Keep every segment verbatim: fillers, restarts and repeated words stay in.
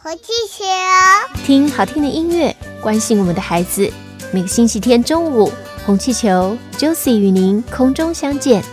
红气球， 听好听的音乐，关心我们的孩子。每个星期天中午，红气球 Josie 与您空中相见。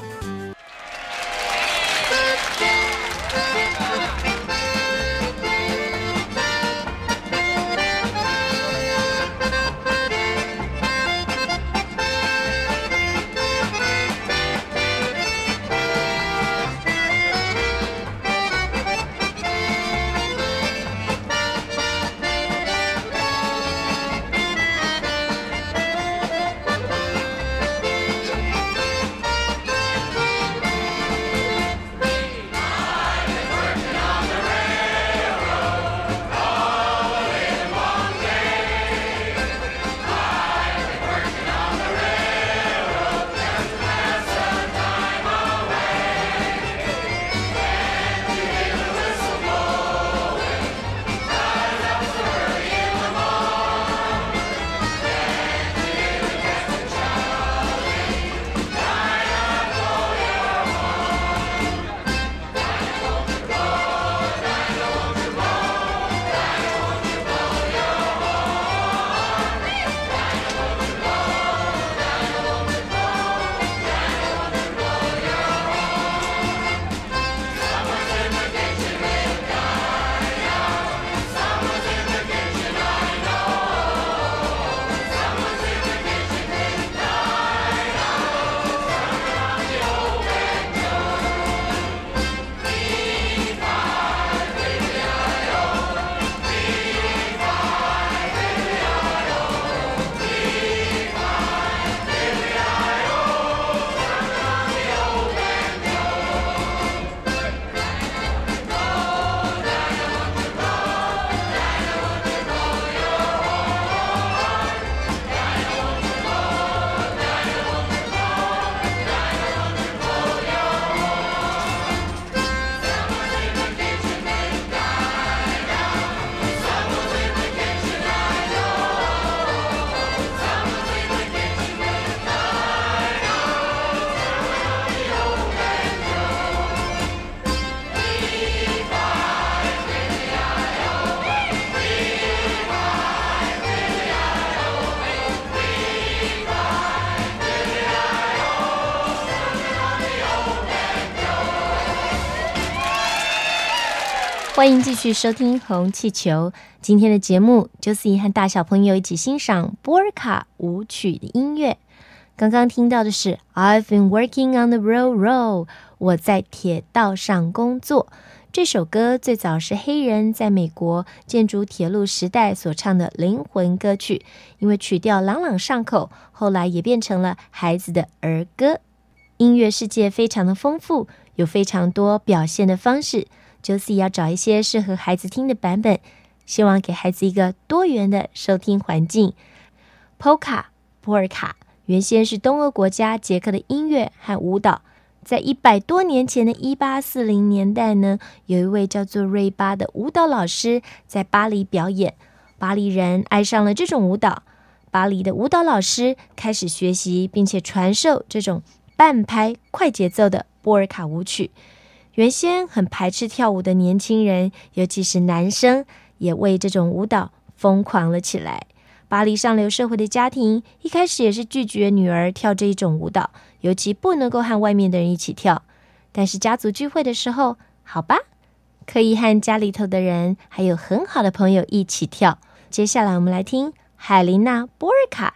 欢迎继续收听红气球。今天的节目 Josie 和大小朋友一起欣赏波尔卡舞曲的音乐。刚刚听到的是 I've been working on the railroad， 我在铁道上工作。这首歌最早是黑人在美国建筑铁路时代所唱的灵魂歌曲，因为曲调朗朗上口，后来也变成了孩子的儿歌。音乐世界非常的丰富，有非常多表现的方式。Josie 要找一些适合孩子听的版本，希望给孩子一个多元的收听环境。Polka 波尔卡原先是东欧国家捷克的音乐和舞蹈，在一百多年前的一八四零年代呢，有一位叫做瑞巴的舞蹈老师在巴黎表演，巴黎人爱上了这种舞蹈，巴黎的舞蹈老师开始学习并且传授这种半拍快节奏的波尔卡舞曲。原先很排斥跳舞的年轻人，尤其是男生，也为这种舞蹈疯狂了起来。巴黎上流社会的家庭一开始也是拒绝女儿跳这一种舞蹈，尤其不能够和外面的人一起跳。但是家族聚会的时候，好吧，可以和家里头的人还有很好的朋友一起跳。接下来我们来听海琳娜·波尔卡。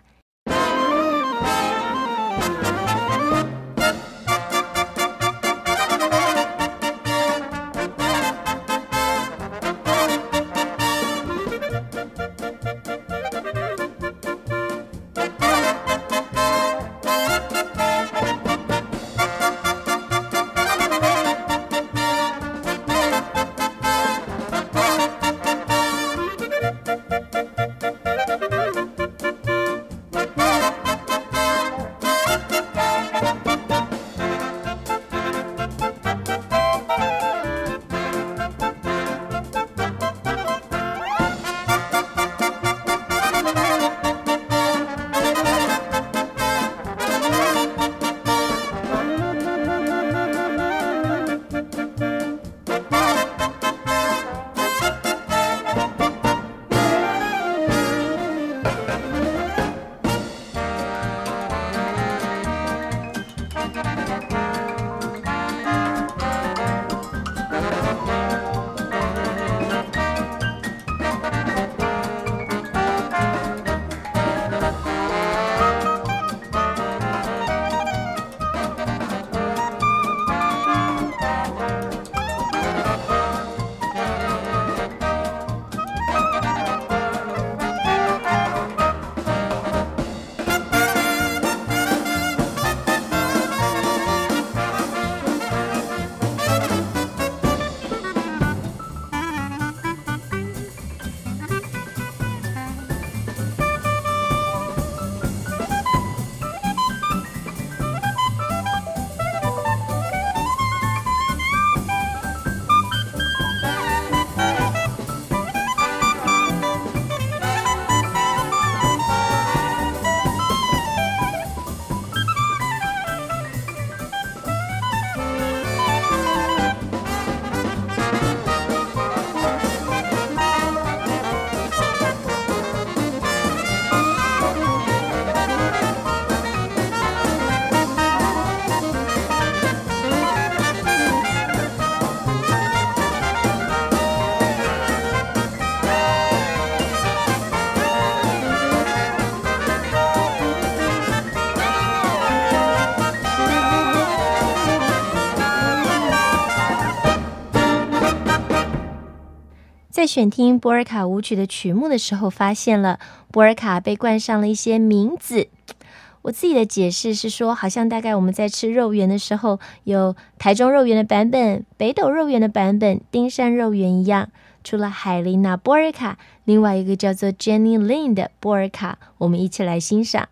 在选听波尔卡舞曲的曲目的时候，发现了波尔卡被冠上了一些名字。我自己的解释是说，好像大概我们在吃肉圆的时候，有台中肉圆的版本、北斗肉圆的版本、丁山肉圆一样。除了海琳娜·波尔卡，另外一个叫做 Jenny Lin 的波尔卡，我们一起来欣赏。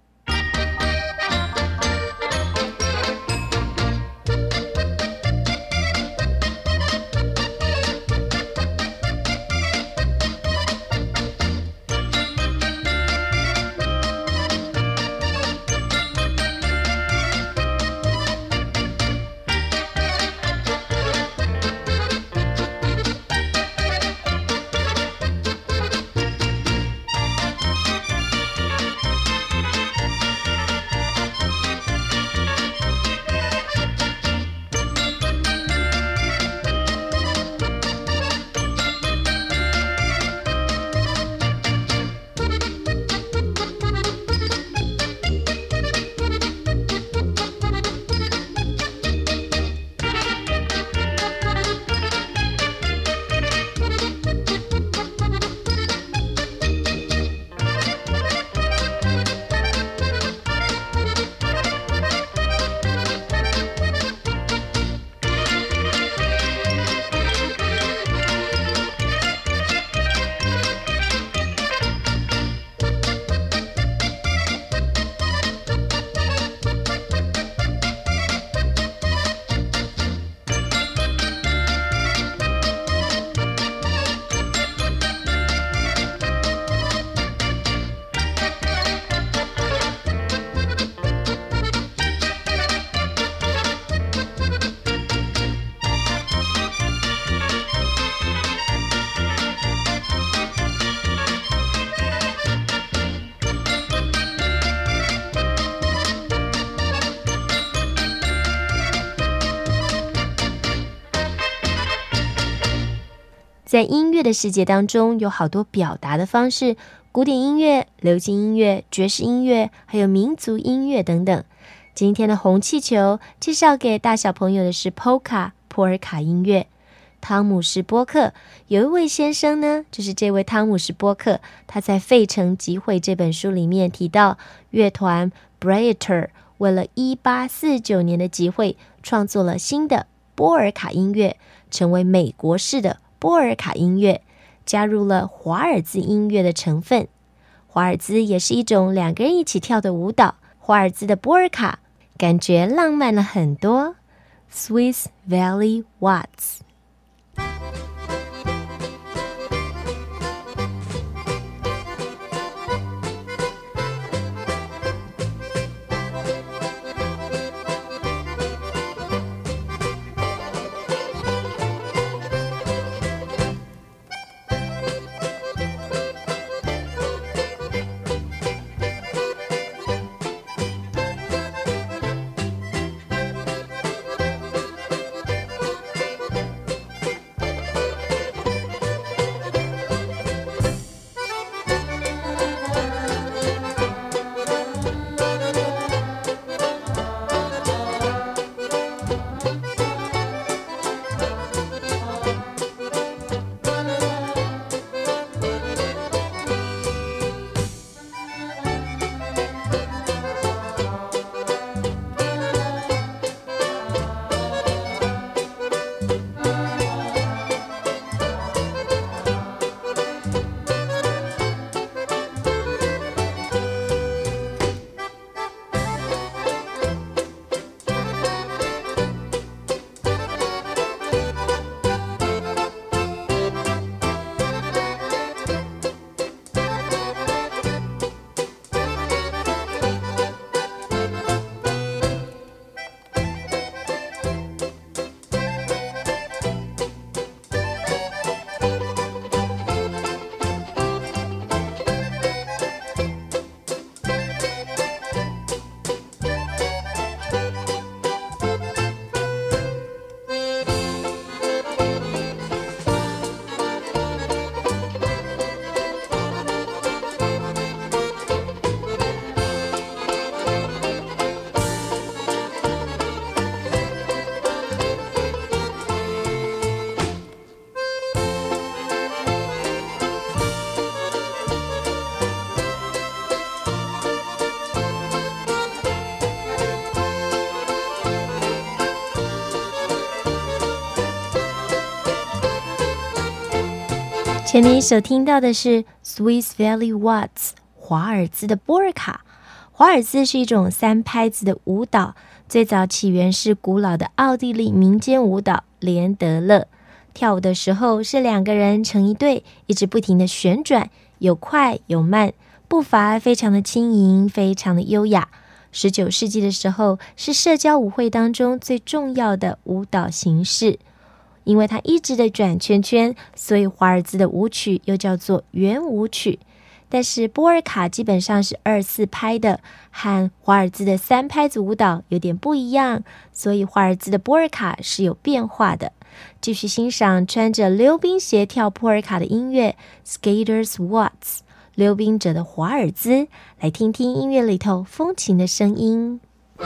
在音乐的世界当中，有好多表达的方式，古典音乐、流行音乐、爵士音乐，还有民族音乐等等。今天的红气球介绍给大小朋友的是 Polka 波尔卡音乐。汤姆士波克有一位先生呢，就是这位汤姆士波克，他在《费城集会》这本书里面提到，乐团 Breiter 为了一八四九年的集会创作了新的波尔卡音乐，成为美国式的波尔卡音乐，加入了华尔兹音乐的成分。华尔兹也是一种两个人一起跳的舞蹈，华尔兹的波尔卡感觉浪漫了很多。 Swiss Valley Waltz。 前面一首听到的是 Swiss Valley Waltz 华尔兹的波尔卡。华尔兹是一种三拍子的舞蹈，最早起源是古老的奥地利民间舞蹈连德勒。跳舞的时候是两个人成一对，一直不停的旋转，有快有慢，步伐非常的轻盈，非常的优雅。十九世纪的时候是社交舞会当中最重要的舞蹈形式。因为它一直的转圈圈，所以华尔兹的舞曲又叫做圆舞曲。但是波尔卡基本上是二四拍的，和华尔兹的三拍子舞蹈有点不一样，所以华尔兹的波尔卡是有变化的。继续欣赏穿着溜冰鞋跳波尔卡的音乐 Skaters Waltz 溜冰者的华尔兹，来听听音乐里头风情的声音。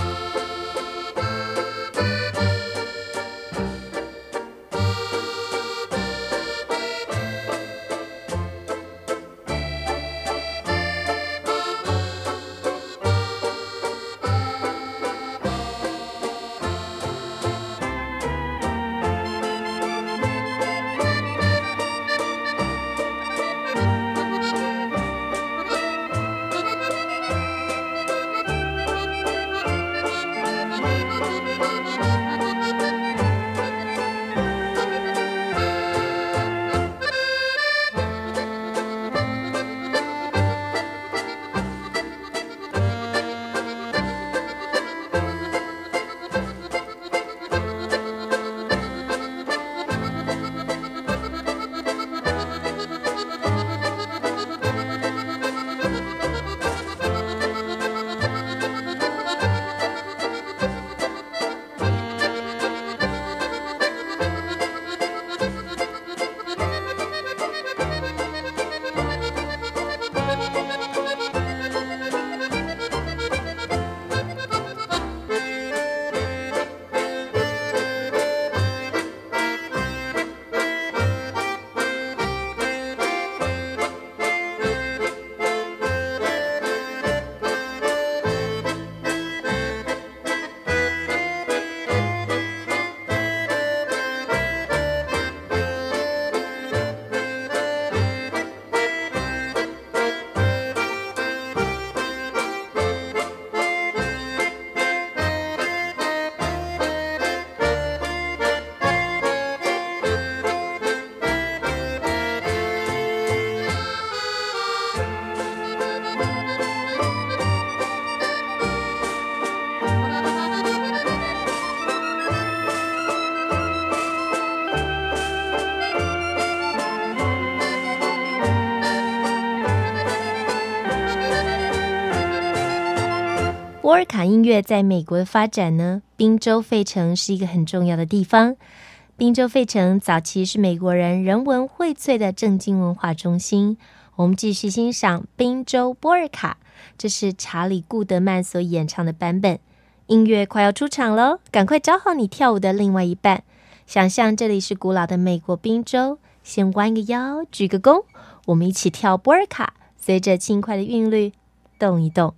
波尔卡音乐在美国的发展呢，宾州费城是一个很重要的地方。宾州费城早期是美国人人文荟萃的政经文化中心。我们继续欣赏宾州波尔卡，这是查理·顾德曼所演唱的版本。音乐快要出场了，赶快找好你跳舞的另外一半。想象这里是古老的美国宾州，先弯个腰，鞠个躬，我们一起跳波尔卡，随着轻快的韵律动一动。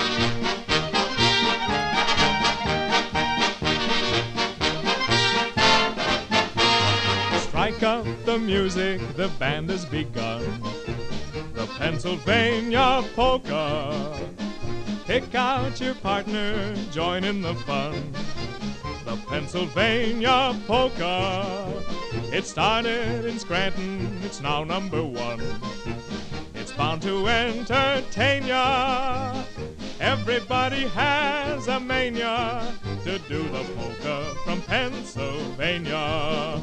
Strike up the music, the band has begun. The Pennsylvania polka. Pick out your partner, join in the fun. The Pennsylvania polka. It started in Scranton, it's now number one. It's bound to entertain ya. Everybody has a mania to do the polka from Pennsylvania.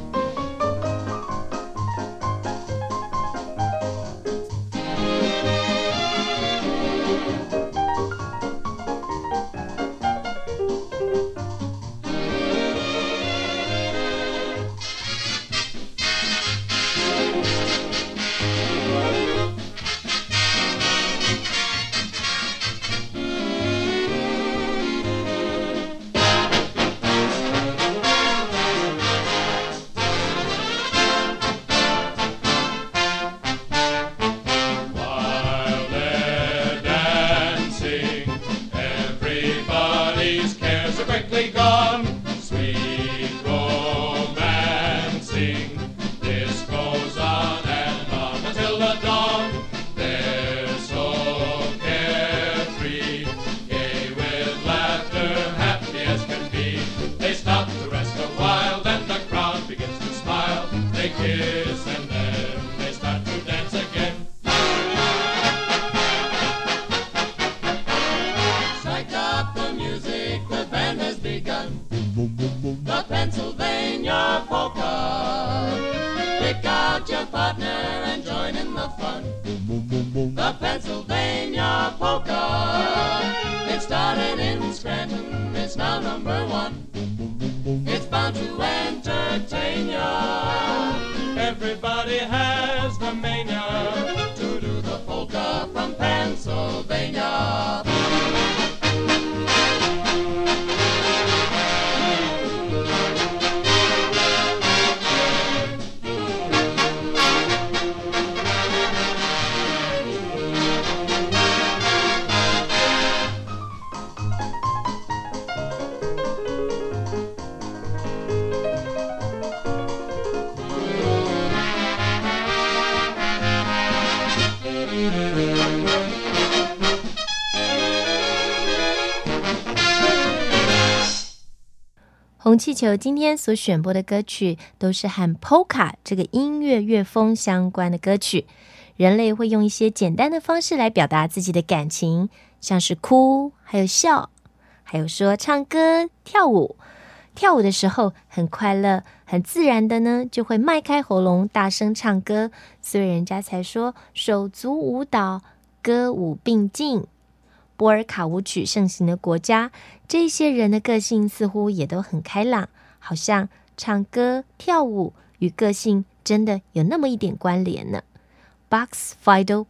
The Pennsylvania polka. It started in Scranton, it's now number one. It's bound to entertain ya. Everybody has the mania to do the polka from Pennsylvania. 红气球今天所选播的歌曲都是和 Polka 这个音乐乐风相关的歌曲。人类会用一些简单的方式来表达自己的感情，像是哭，还有笑，还有说唱歌、跳舞。跳舞的时候很快乐，很自然的呢，就会迈开喉咙大声唱歌，所以人家才说手足舞蹈，歌舞并进。波尔卡舞曲盛行的国家，这些人的个性似乎也都很开朗，好像唱歌跳舞与个性真的有那么一点关联呢。 Box Fiddle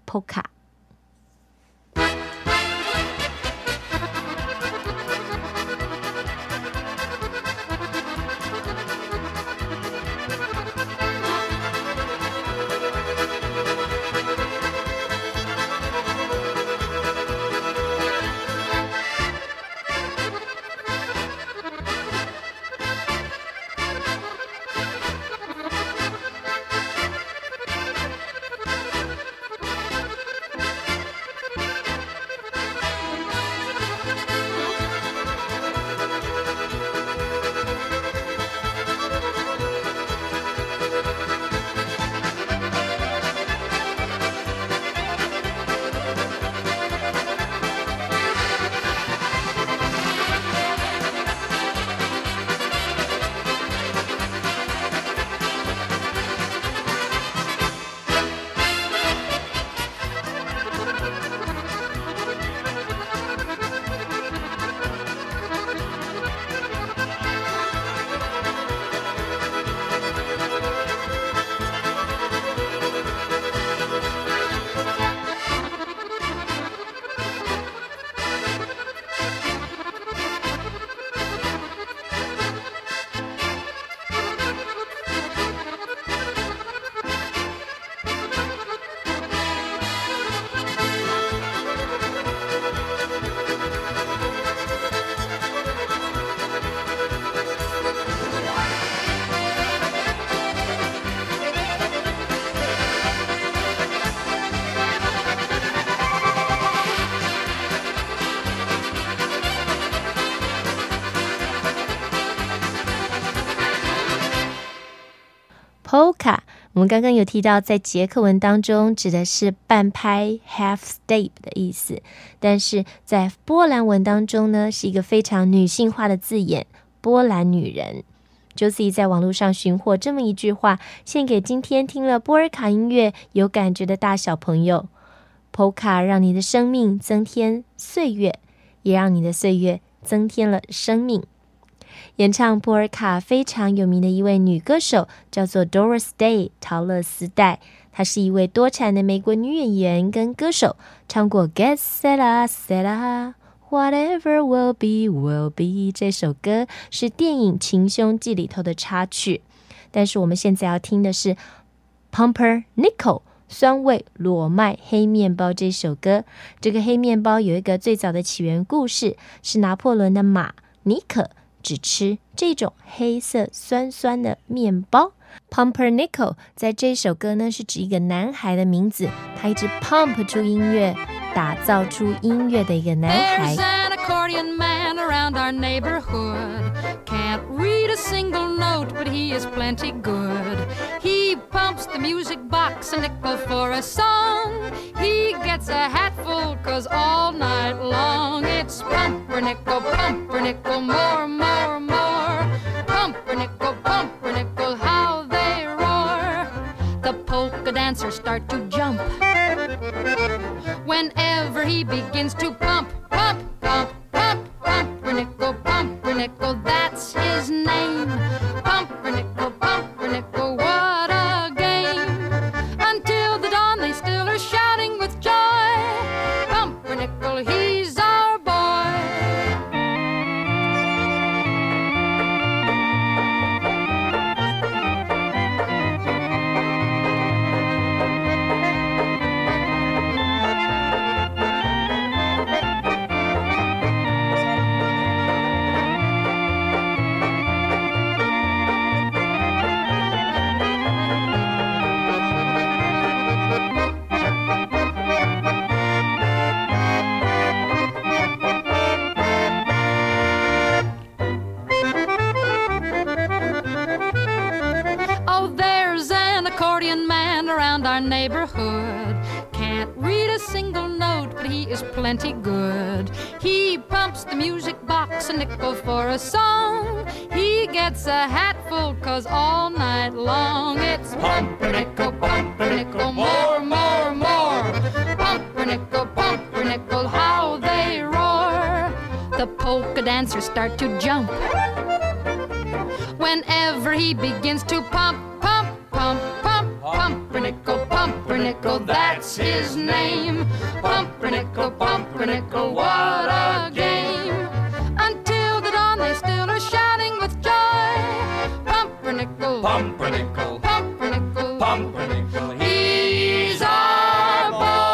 Polka。Polka 我们刚刚有提到，在捷克文当中指的是半拍 half step 的意思，但是在波兰文当中呢，是一个非常女性化的字眼，波兰女人。Josie 在网络上寻获这么一句话，献给今天听了波尔卡音乐有感觉的大小朋友。 Polka 让你的生命增添岁月，也让你的岁月增添了生命。演唱波尔卡非常有名的一位女歌手叫做 Doris Day 陶乐丝代，她是一位多产的美国女演员跟歌手，唱过 Get Sella Sella Whatever Will Be Will Be 这首歌是电影《情凶记》里头的插曲。但是我们现在要听的是 Pumpernickel 酸味裸麦黑面包这首歌。这个黑面包有一个最早的起源故事，是拿破仑的马尼可只吃这种黑色酸酸的面包。 Pumpernickel 在这首歌呢是指一个男孩的名字，他一直 pump 出音乐，打造出音乐的一个男孩。 There's an accordion man around our neighborhood, can't read a single note, but he is plenty good. He pumps the music box a nickel for a song. He gets a hatful, cause all night long it's pumpernickel, pumpernickel, more, more, more. Pumpernickel, pumpernickel, how they roar. The polka dancers start to jump jump. Whenever he begins to pump, pump, pump, pump, pumpernickel, pumpernickel, that's his name. Pumpernickel, pumpernickel, what a game. Until the dawn they still are shouting with joy. Pumpernickel, he's our boy. Our neighborhood can't read a single note, but he is plenty good. He pumps the music box a nickel for a song. He gets a hatful, cause all night long it's pumpernickel, pumpernickel, more, more, more. Pumpernickel, pumpernickel, how they roar. The polka dancers start to jump whenever he begins to pump, pump, pump, pump. Pumpernickel, pumpernickel, that's his name. Pumpernickel, pumpernickel, what a game. Until the dawn they still are shouting with joy. Pumpernickel, pumpernickel, pumpernickel, pumpernickel, he's our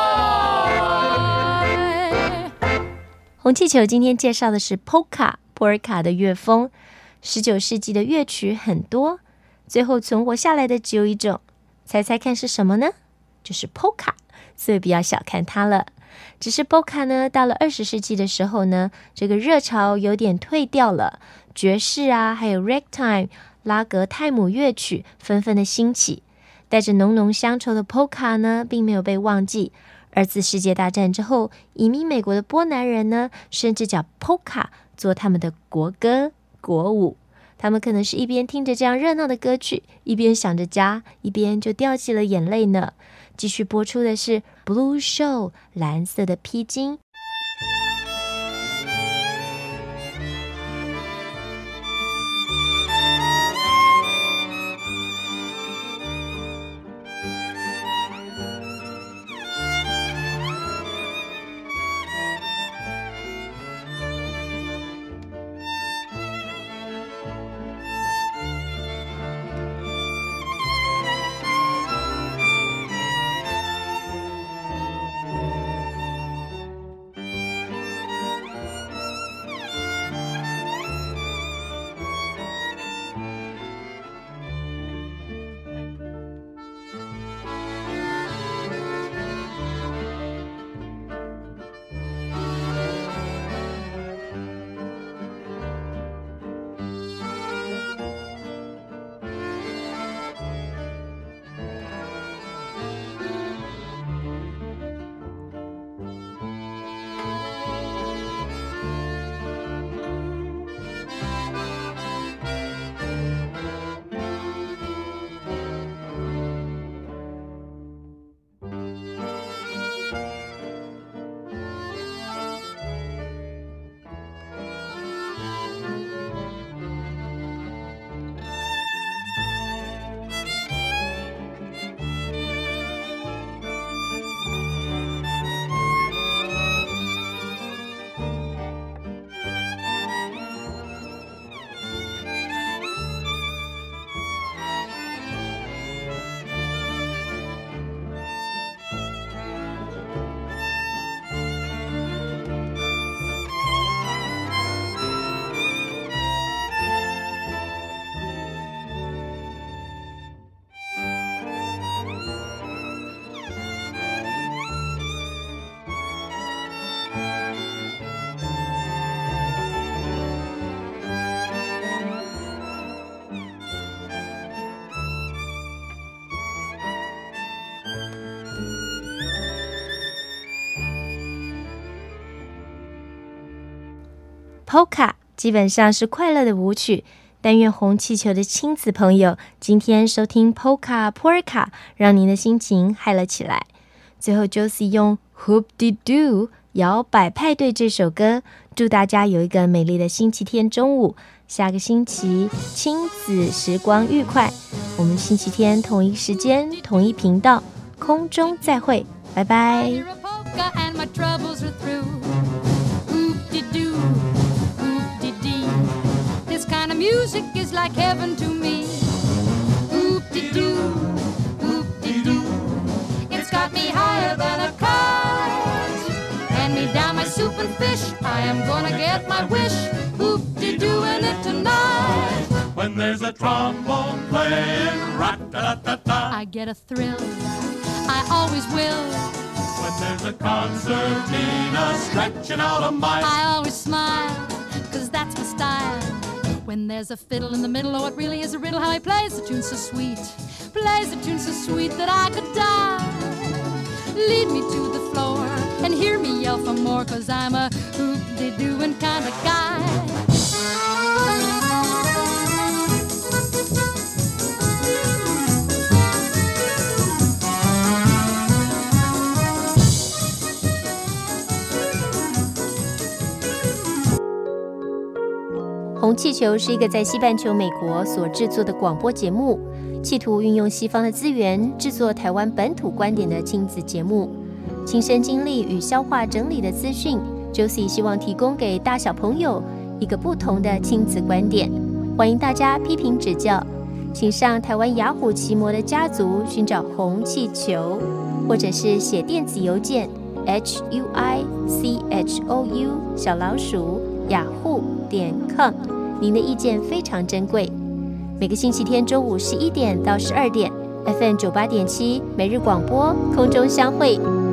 boy. 红气球今天介绍的是 polka 波尔卡的乐风。十九世纪的乐曲很多，最后存活下来的只有一种。猜猜看是什么呢？就是 polka， 所以不要小看它了。只是 polka 呢，到了二十世纪的时候呢，这个热潮有点退掉了，爵士啊，还有 ragtime 拉格泰姆乐曲纷纷的兴起，带着浓浓乡愁的 polka 呢，并没有被忘记。二次世界大战之后，移民美国的波兰人呢，甚至叫 polka 做他们的国歌、国舞。他们可能是一边听着这样热闹的歌曲，一边想着家，一边就掉起了眼泪呢。继续播出的是 Blue Show 蓝色的披巾。Polka 基本上是快乐的舞曲，但愿红气球的亲子朋友今天收听 Polka Polka， 让您的心情嗨了起来。 最后 Josie 用 Hoop-de-doo 摇摆派对这首歌，祝大家有一个美丽的星期天中午，下个星期亲子时光愉快。我们星期天同一时间同一频道空中再会，拜拜。 Music is like heaven to me. Oop-de-doo, oop-de-doo. It's got me higher than a kite. Hand me down my soup and fish. I am gonna get my wish. Oop-de-dooing it tonight. When there's a trombone playing, rat-a-tat-tat-tat, I get a thrill. I always will. when there's a concertina stretching out a mile, I always smile, 'cause that's my style. When there's a fiddle in the middle, oh, it really is a riddle how he plays the tune so sweet. Plays the tune so sweet that I could die. Lead me to the floor and hear me yell for more, 'cause I'm a hoop-de-dooing kind of guy. 《红气球》是一个在西半球美国所制作的广播节目，企图运用西方的资源制作台湾本土观点的亲子节目。亲身经历与消化整理的资讯 ，Josie 希望提供给大小朋友一个不同的亲子观点。欢迎大家批评指教，请上台湾雅虎奇摩的家族寻找《红气球》，或者是写电子邮件 h u i c h o u 小老鼠雅虎点 com。您的意见非常珍贵。每个星期天中午十一点到十二点 ，F M 九八点七每日广播空中相会。